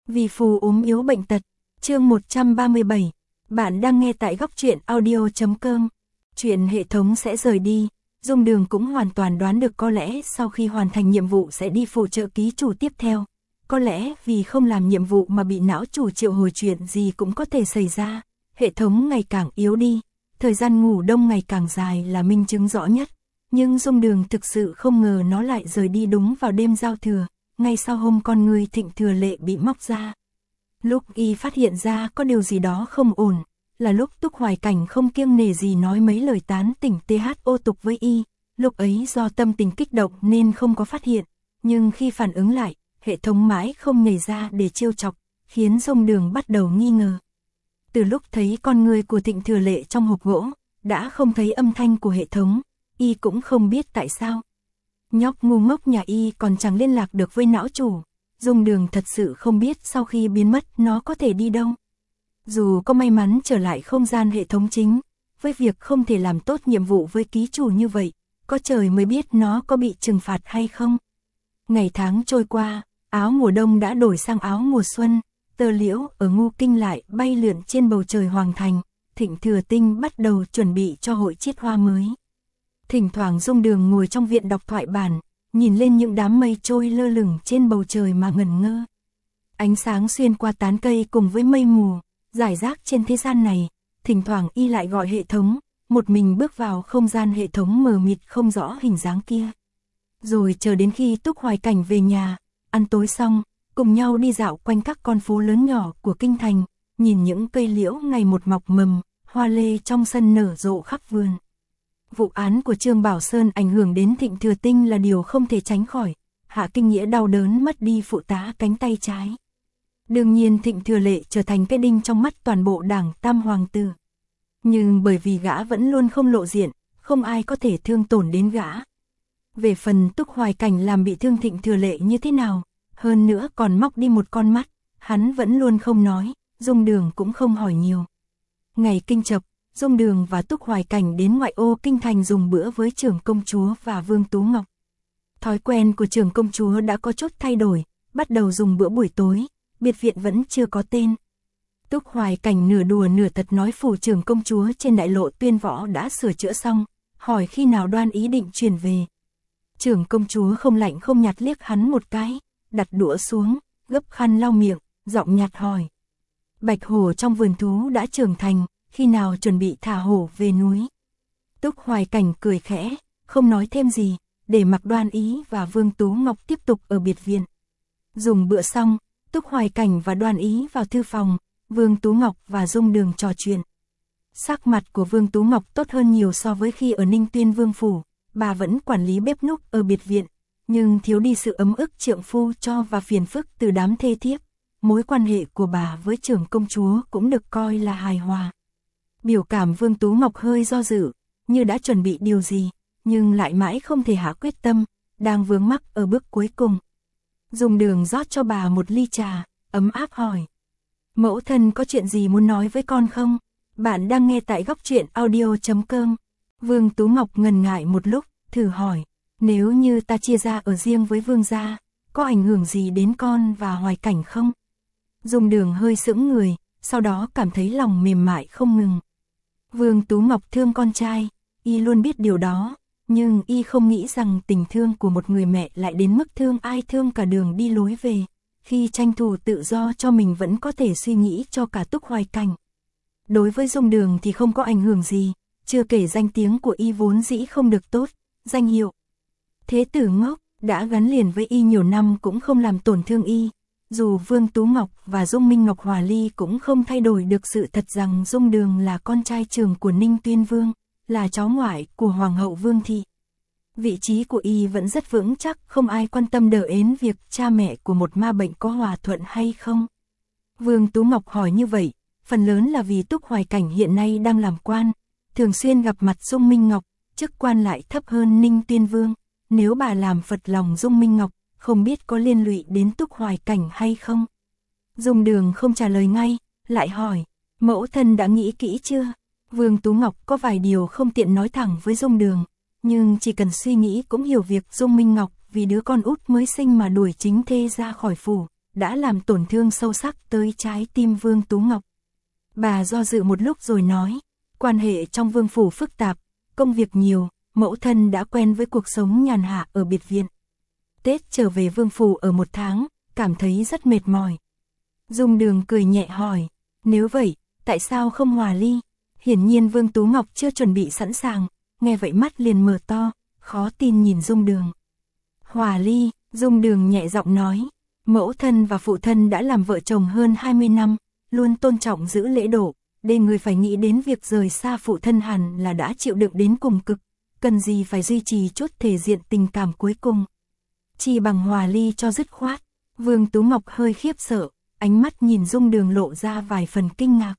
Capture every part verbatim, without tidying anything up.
Vì phù ốm yếu bệnh tật, chương một trăm ba mươi bảy. Bạn đang nghe tại góc truyện audio chấm com. Chuyện hệ thống sẽ rời đi, Dung Đường cũng hoàn toàn đoán được có lẽ sau khi hoàn thành nhiệm vụ sẽ đi phụ trợ ký chủ tiếp theo. Có lẽ vì không làm nhiệm vụ mà bị não chủ triệu hồi, chuyện gì cũng có thể xảy ra. Hệ thống ngày càng yếu đi, thời gian ngủ đông ngày càng dài là minh chứng rõ nhất. Nhưng Dung Đường thực sự không ngờ nó lại rời đi đúng vào đêm giao thừa, ngay sau hôm con người Thịnh Thừa Lệ bị móc ra. Lúc y phát hiện ra có điều gì đó không ổn, là lúc Túc Hoài Cảnh không kiêng nể gì nói mấy lời tán tỉnh tê hát ô tục với y. Lúc ấy do tâm tình kích động nên không có phát hiện, nhưng khi phản ứng lại, hệ thống mãi không nhảy ra để trêu chọc, khiến Dung Đường bắt đầu nghi ngờ. Từ lúc thấy con người của Thịnh Thừa Lệ trong hộp gỗ, đã không thấy âm thanh của hệ thống, y cũng không biết tại sao. Nhóc ngu ngốc nhà y còn chẳng liên lạc được với não chủ. Dung Đường thật sự không biết sau khi biến mất nó có thể đi đâu. Dù có may mắn trở lại không gian hệ thống chính, với việc không thể làm tốt nhiệm vụ với ký chủ như vậy, có trời mới biết nó có bị trừng phạt hay không. Ngày tháng trôi qua, áo mùa đông đã đổi sang áo mùa xuân, tơ liễu ở Ngu Kinh lại bay lượn trên bầu trời hoàng thành. Thịnh Thừa Tinh bắt đầu chuẩn bị cho hội chiết hoa mới. Thỉnh thoảng Dung Đường ngồi trong viện đọc thoại bản, nhìn lên những đám mây trôi lơ lửng trên bầu trời mà ngẩn ngơ. Ánh sáng xuyên qua tán cây cùng với mây mù, rải rác trên thế gian này, thỉnh thoảng y lại gọi hệ thống, một mình bước vào không gian hệ thống mờ mịt không rõ hình dáng kia. Rồi chờ đến khi Túc Hoài Cảnh về nhà, ăn tối xong, cùng nhau đi dạo quanh các con phố lớn nhỏ của kinh thành, nhìn những cây liễu ngày một mọc mầm, hoa lê trong sân nở rộ khắp vườn. Vụ án của Trương Bảo Sơn ảnh hưởng đến Thịnh Thừa Tinh là điều không thể tránh khỏi. Hạ Kinh Nghĩa đau đớn mất đi phụ tá cánh tay trái. Đương nhiên Thịnh Thừa Lệ trở thành cái đinh trong mắt toàn bộ đảng Tam Hoàng tử. Nhưng bởi vì gã vẫn luôn không lộ diện, không ai có thể thương tổn đến gã. Về phần Túc Hoài Cảnh làm bị thương Thịnh Thừa Lệ như thế nào, hơn nữa còn móc đi một con mắt, hắn vẫn luôn không nói, Dung Đường cũng không hỏi nhiều. Ngày kinh chập, Dung Đường và Túc Hoài Cảnh đến ngoại ô kinh thành dùng bữa với trưởng công chúa và Vương Tú Ngọc. Thói quen của trưởng công chúa đã có chút thay đổi, bắt đầu dùng bữa buổi tối, biệt viện vẫn chưa có tên. Túc Hoài Cảnh nửa đùa nửa thật nói phủ trưởng công chúa trên đại lộ Tuyên Võ đã sửa chữa xong, hỏi khi nào Đoan ý định chuyển về. Trưởng công chúa không lạnh không nhạt liếc hắn một cái, đặt đũa xuống, gấp khăn lau miệng, giọng nhạt hỏi. Bạch hổ trong vườn thú đã trưởng thành, khi nào chuẩn bị thả hổ về núi? Túc Hoài Cảnh cười khẽ, không nói thêm gì, để mặc Đoan ý và Vương Tú Ngọc tiếp tục ở biệt viện. Dùng bữa xong, Túc Hoài Cảnh và Đoan ý vào thư phòng, Vương Tú Ngọc và Dung Đường trò chuyện. Sắc mặt của Vương Tú Ngọc tốt hơn nhiều so với khi ở Ninh Tuyên Vương phủ, bà vẫn quản lý bếp núc ở biệt viện, nhưng thiếu đi sự ấm ức trượng phu cho và phiền phức từ đám thê thiếp. Mối quan hệ của bà với trưởng công chúa cũng được coi là hài hòa. Biểu cảm Vương Tú Ngọc hơi do dự, như đã chuẩn bị điều gì, nhưng lại mãi không thể hạ quyết tâm, đang vướng mắc ở bước cuối cùng. Dung Đường rót cho bà một ly trà, ấm áp hỏi. Mẫu thân có chuyện gì muốn nói với con không? Bạn đang nghe tại góc truyện audio chấm com. Vương Tú Ngọc ngần ngại một lúc, thử hỏi. Nếu như ta chia ra ở riêng với Vương gia, có ảnh hưởng gì đến con và Hoài Cảnh không? Dung Đường hơi sững người, sau đó cảm thấy lòng mềm mại không ngừng. Vương Tú Ngọc thương con trai, y luôn biết điều đó, nhưng y không nghĩ rằng tình thương của một người mẹ lại đến mức thương ai thương cả đường đi lối về, khi tranh thủ tự do cho mình vẫn có thể suy nghĩ cho cả Túc Hoài Cảnh. Đối với Dung Đường thì không có ảnh hưởng gì, chưa kể danh tiếng của y vốn dĩ không được tốt, danh hiệu Thế tử ngốc đã gắn liền với y nhiều năm cũng không làm tổn thương y. Dù Vương Tú Ngọc và Dung Minh Ngọc hòa ly cũng không thay đổi được sự thật rằng Dung Đường là con trai trưởng của Ninh Tuyên Vương, là cháu ngoại của Hoàng hậu Vương Thị. Vị trí của y vẫn rất vững chắc, không ai quan tâm đờ ến việc cha mẹ của một ma bệnh có hòa thuận hay không. Vương Tú Ngọc hỏi như vậy, phần lớn là vì Túc Hoài Cảnh hiện nay đang làm quan, thường xuyên gặp mặt Dung Minh Ngọc, chức quan lại thấp hơn Ninh Tuyên Vương. Nếu bà làm phật lòng Dung Minh Ngọc, không biết có liên lụy đến Túc Hoài Cảnh hay không. Dung Đường không trả lời ngay, lại hỏi, mẫu thân đã nghĩ kỹ chưa? Vương Tú Ngọc có vài điều không tiện nói thẳng với Dung Đường, nhưng chỉ cần suy nghĩ cũng hiểu việc Dung Minh Ngọc vì đứa con út mới sinh mà đuổi chính thê ra khỏi phủ, đã làm tổn thương sâu sắc tới trái tim Vương Tú Ngọc. Bà do dự một lúc rồi nói, quan hệ trong vương phủ phức tạp, công việc nhiều, mẫu thân đã quen với cuộc sống nhàn hạ ở biệt viện. Tết trở về vương phủ ở một tháng, cảm thấy rất mệt mỏi. Dung Đường cười nhẹ hỏi, nếu vậy, tại sao không hòa ly? Hiển nhiên Vương Tú Ngọc chưa chuẩn bị sẵn sàng, nghe vậy mắt liền mở to, khó tin nhìn Dung Đường. Hòa ly, Dung Đường nhẹ giọng nói, mẫu thân và phụ thân đã làm vợ chồng hơn hai mươi năm, luôn tôn trọng giữ lễ độ, để người phải nghĩ đến việc rời xa phụ thân hẳn là đã chịu đựng đến cùng cực, cần gì phải duy trì chút thể diện tình cảm cuối cùng. Chỉ bằng hòa ly cho dứt khoát. Vương Tú Ngọc hơi khiếp sợ, ánh mắt nhìn Dung Đường lộ ra vài phần kinh ngạc.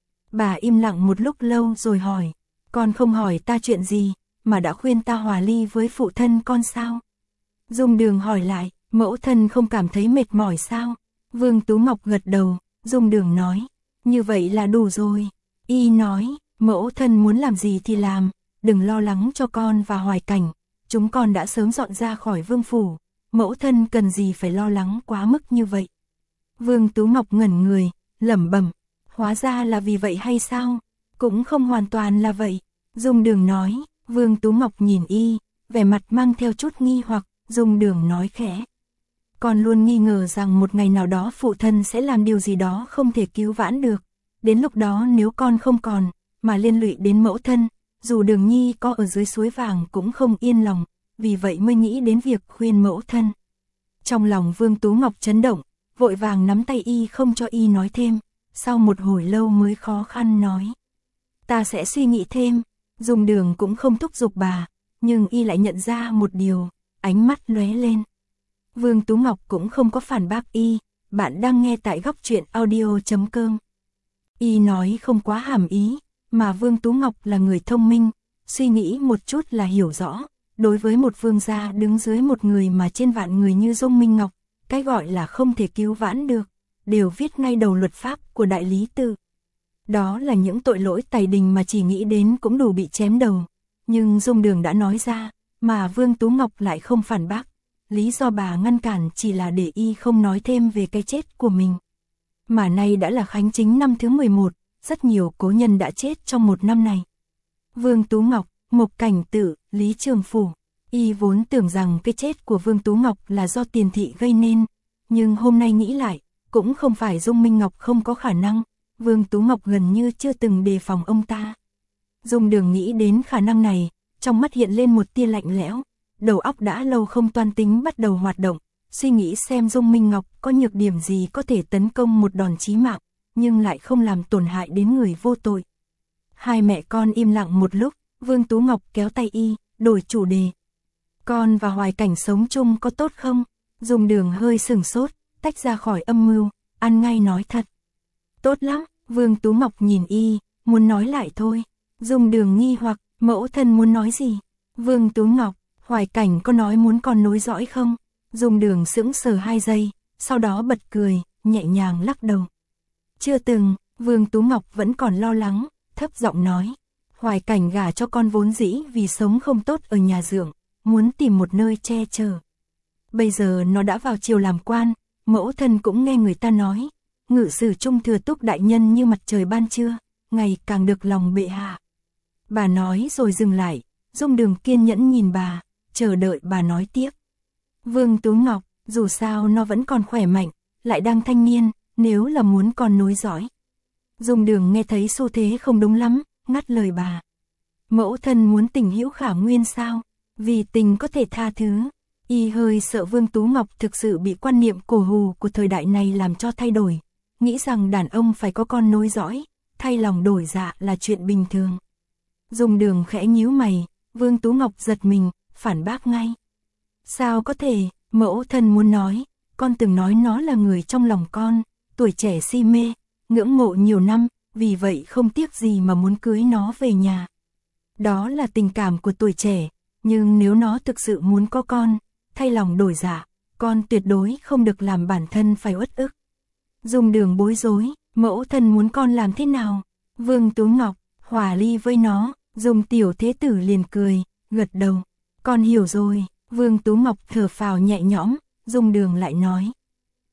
Bà im lặng một lúc lâu rồi hỏi, con không hỏi ta chuyện gì, mà đã khuyên ta hòa ly với phụ thân con sao? Dung Đường hỏi lại, mẫu thân không cảm thấy mệt mỏi sao? Vương Tú Ngọc gật đầu, Dung Đường nói, như vậy là đủ rồi. Y nói, mẫu thân muốn làm gì thì làm, đừng lo lắng cho con và Hoài Cảnh, chúng con đã sớm dọn ra khỏi vương phủ, mẫu thân cần gì phải lo lắng quá mức như vậy. Vương Tú Ngọc ngẩn người, lẩm bẩm, hóa ra là vì vậy hay sao? Cũng không hoàn toàn là vậy. Dung Đường nói, Vương Tú Ngọc nhìn y, vẻ mặt mang theo chút nghi hoặc, Dung Đường nói khẽ. Con luôn nghi ngờ rằng một ngày nào đó phụ thân sẽ làm điều gì đó không thể cứu vãn được. Đến lúc đó nếu con không còn, mà liên lụy đến mẫu thân, dù Đường Nhi có ở dưới suối vàng cũng không yên lòng, vì vậy mới nghĩ đến việc khuyên mẫu thân. Trong lòng Vương Tú Ngọc chấn động, vội vàng nắm tay y không cho y nói thêm, sau một hồi lâu mới khó khăn nói. Ta sẽ suy nghĩ thêm. Dung Đường cũng không thúc giục bà, nhưng y lại nhận ra một điều, ánh mắt lóe lên. Vương Tú Ngọc cũng không có phản bác y, bạn đang nghe tại góc truyện audio chấm com. Y nói không quá hàm ý, mà Vương Tú Ngọc là người thông minh, suy nghĩ một chút là hiểu rõ. Đối với một vương gia đứng dưới một người mà trên vạn người như Dung Minh Ngọc, cái gọi là không thể cứu vãn được, đều viết ngay đầu luật pháp của Đại Lý Tự. Đó là những tội lỗi tày đình mà chỉ nghĩ đến cũng đủ bị chém đầu. Nhưng Dung Đường đã nói ra, mà Vương Tú Ngọc lại không phản bác. Lý do bà ngăn cản chỉ là để y không nói thêm về cái chết của mình. Mà nay đã là Khánh Chính năm thứ mười một, rất nhiều cố nhân đã chết trong một năm này. Vương Tú Ngọc, Mộc Cảnh Tử, Lý Trường Phủ. Y vốn tưởng rằng cái chết của Vương Tú Ngọc là do Tiền Thị gây nên, nhưng hôm nay nghĩ lại, cũng không phải Dung Minh Ngọc không có khả năng, Vương Tú Ngọc gần như chưa từng đề phòng ông ta. Dung Đường nghĩ đến khả năng này, trong mắt hiện lên một tia lạnh lẽo, đầu óc đã lâu không toan tính bắt đầu hoạt động, suy nghĩ xem Dung Minh Ngọc có nhược điểm gì có thể tấn công một đòn chí mạng, nhưng lại không làm tổn hại đến người vô tội. Hai mẹ con im lặng một lúc, Vương Tú Ngọc kéo tay y, đổi chủ đề. Con và Hoài Cảnh sống chung có tốt không? Dung Đường hơi sừng sốt, tách ra khỏi âm mưu, ăn ngay nói thật. Tốt lắm, Vương Tú Ngọc nhìn y, muốn nói lại thôi. Dung Đường nghi hoặc, mẫu thân muốn nói gì? Vương Tú Ngọc, Hoài Cảnh có nói muốn con nối dõi không? Dung Đường sững sờ hai giây, sau đó bật cười, nhẹ nhàng lắc đầu. Chưa từng. Vương Tú Ngọc vẫn còn lo lắng, thấp giọng nói. Hoài Cảnh gả cho con vốn dĩ vì sống không tốt ở nhà dưỡng, muốn tìm một nơi che chở. Bây giờ nó đã vào triều làm quan, mẫu thân cũng nghe người ta nói, ngự sử trung thừa túc đại nhân như mặt trời ban trưa, ngày càng được lòng bệ hạ. Bà nói rồi dừng lại, Dung Đường kiên nhẫn nhìn bà, chờ đợi bà nói tiếp. Vương Tú Ngọc, dù sao nó vẫn còn khỏe mạnh, lại đang thanh niên, nếu là muốn con nối dõi. Dung Đường nghe thấy xu thế không đúng lắm, ngắt lời bà. Mẫu thân muốn tình hữu khả nguyên sao? Vì tình có thể tha thứ. Y hơi sợ Vương Tú Ngọc thực sự bị quan niệm cổ hủ của thời đại này làm cho thay đổi, nghĩ rằng đàn ông phải có con nối dõi, thay lòng đổi dạ là chuyện bình thường. Dung Đường khẽ nhíu mày, Vương Tú Ngọc giật mình, phản bác ngay. Sao có thể, mẫu thân muốn nói, con từng nói nó là người trong lòng con, tuổi trẻ si mê, ngưỡng mộ nhiều năm, vì vậy không tiếc gì mà muốn cưới nó về nhà. Đó là tình cảm của tuổi trẻ, nhưng nếu nó thực sự muốn có con, thay lòng đổi dạ, con tuyệt đối không được làm bản thân phải uất ức. Dung Đường bối rối, mẫu thân muốn con làm thế nào? Vương Tú Ngọc, hòa ly với nó. Dung tiểu thế tử liền cười, gật đầu. Con hiểu rồi. Vương Tú Ngọc thở phào nhẹ nhõm, Dung Đường lại nói.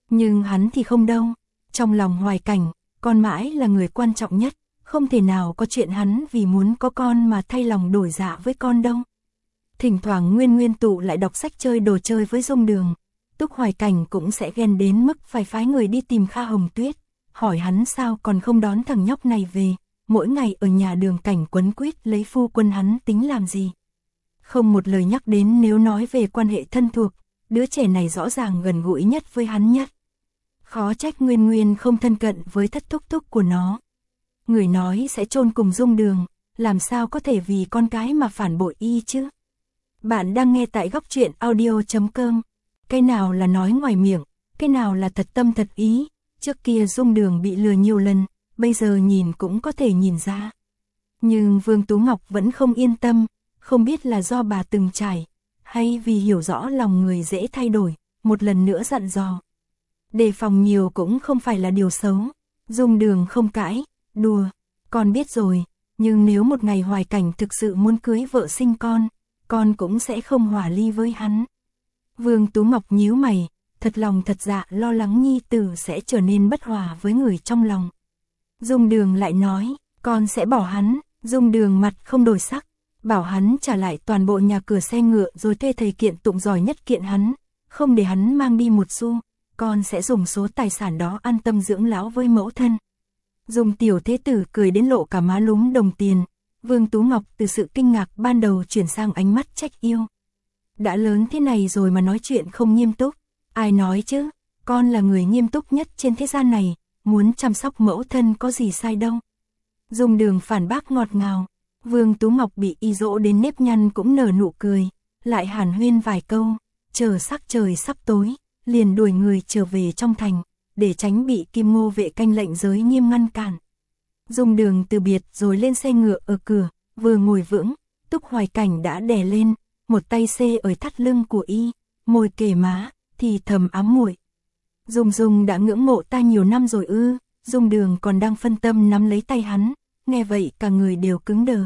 Nhưng hắn thì không đâu, trong lòng Hoài Cảnh, con mãi là người quan trọng nhất, không thể nào có chuyện hắn vì muốn có con mà thay lòng đổi dạ với con đâu. Thỉnh thoảng Nguyên Nguyên tụ lại đọc sách chơi đồ chơi với Dung Đường, Túc Hoài Cảnh cũng sẽ ghen đến mức phải phái người đi tìm Kha Hồng Tuyết, hỏi hắn sao còn không đón thằng nhóc này về, mỗi ngày ở nhà Đường Cảnh quấn quýt lấy phu quân hắn tính làm gì. Không một lời nhắc đến nếu nói về quan hệ thân thuộc, đứa trẻ này rõ ràng gần gũi nhất với hắn nhất. Khó trách Nguyên Nguyên không thân cận với thất thúc thúc của nó. Người nói sẽ chôn cùng Dung Đường, làm sao có thể vì con cái mà phản bội y chứ? Bạn đang nghe tại góc truyện audio chấm com. Cái nào là nói ngoài miệng, cái nào là thật tâm thật ý, trước kia Dung Đường bị lừa nhiều lần, bây giờ nhìn cũng có thể nhìn ra. Nhưng Vương Tú Ngọc vẫn không yên tâm, không biết là do bà từng trải, hay vì hiểu rõ lòng người dễ thay đổi, một lần nữa dặn dò. Đề phòng nhiều cũng không phải là điều xấu, Dung Đường không cãi, đùa, con biết rồi, nhưng nếu một ngày Hoài Cảnh thực sự muốn cưới vợ sinh con, con cũng sẽ không hòa ly với hắn. Vương Tú Ngọc nhíu mày, thật lòng thật dạ lo lắng nhi tử sẽ trở nên bất hòa với người trong lòng. Dung Đường lại nói, con sẽ bỏ hắn. Dung Đường mặt không đổi sắc, bảo hắn trả lại toàn bộ nhà cửa xe ngựa rồi thuê thầy kiện tụng giỏi nhất kiện hắn, không để hắn mang đi một xu, con sẽ dùng số tài sản đó an tâm dưỡng lão với mẫu thân. Dung tiểu thế tử cười đến lộ cả má lúm đồng tiền, Vương Tú Ngọc từ sự kinh ngạc ban đầu chuyển sang ánh mắt trách yêu. Đã lớn thế này rồi mà nói chuyện không nghiêm túc, ai nói chứ, con là người nghiêm túc nhất trên thế gian này, muốn chăm sóc mẫu thân có gì sai đâu. Dung Đường phản bác ngọt ngào, Vương Tú Ngọc bị y dỗ đến nếp nhăn cũng nở nụ cười, lại hàn huyên vài câu, chờ sắc trời sắp tối, liền đuổi người trở về trong thành, để tránh bị Kim Ngô vệ canh lệnh giới nghiêm ngăn cản. Dung Đường từ biệt rồi lên xe ngựa ở cửa, vừa ngồi vững, Túc Hoài Cảnh đã đè lên, một tay xê ở thắt lưng của y, môi kề má, thì thầm ám muội. Dung Dung đã ngưỡng mộ ta nhiều năm rồi ư? Dung Đường còn đang phân tâm nắm lấy tay hắn, nghe vậy cả người đều cứng đờ.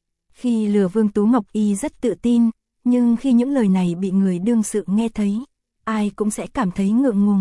Khi lừa Vương Tú Ngọc y rất tự tin, nhưng khi những lời này bị người đương sự nghe thấy, ai cũng sẽ cảm thấy ngượng ngùng.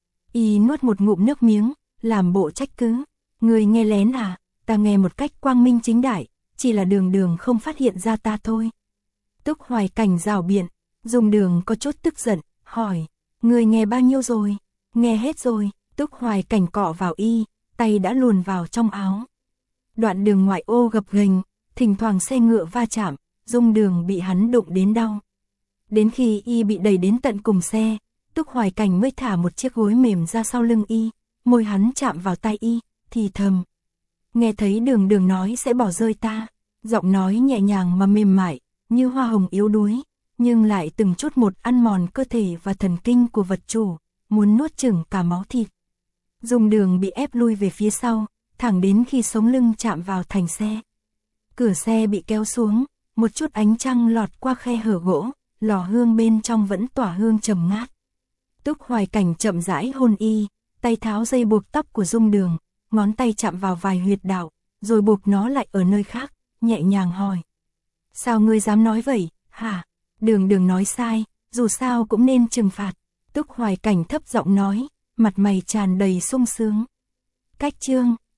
Y nuốt một ngụm nước miếng, làm bộ trách cứ. Người nghe lén à? Ta nghe một cách quang minh chính đại, chỉ là Đường Đường không phát hiện ra ta thôi. Túc Hoài Cảnh rào biện, Dung Đường có chút tức giận, hỏi, người nghe bao nhiêu rồi? Nghe hết rồi. Túc Hoài Cảnh cọ vào y, tay đã luồn vào trong áo. Đoạn đường ngoại ô gập ghềnh, thỉnh thoảng xe ngựa va chạm, Dung Đường bị hắn đụng đến đau. Đến khi y bị đẩy đến tận cùng xe, Túc Hoài Cảnh mới thả một chiếc gối mềm ra sau lưng y, môi hắn chạm vào tay y, thì thầm. Nghe thấy Đường Đường nói sẽ bỏ rơi ta, giọng nói nhẹ nhàng mà mềm mại, như hoa hồng yếu đuối, nhưng lại từng chút một ăn mòn cơ thể và thần kinh của vật chủ, muốn nuốt chửng cả máu thịt. Dung Đường bị ép lui về phía sau, thẳng đến khi sống lưng chạm vào thành xe. Cửa xe bị kéo xuống, một chút ánh trăng lọt qua khe hở gỗ, lò hương bên trong vẫn tỏa hương trầm ngát. Túc Hoài Cảnh chậm rãi hôn y, tay tháo dây buộc tóc của Dung Đường, ngón tay chạm vào vài huyệt đạo, rồi buộc nó lại ở nơi khác, nhẹ nhàng hỏi. Sao ngươi dám nói vậy, hả? Đường Đường nói sai, dù sao cũng nên trừng phạt. Túc Hoài Cảnh thấp giọng nói, mặt mày tràn đầy sung sướng. Cách chương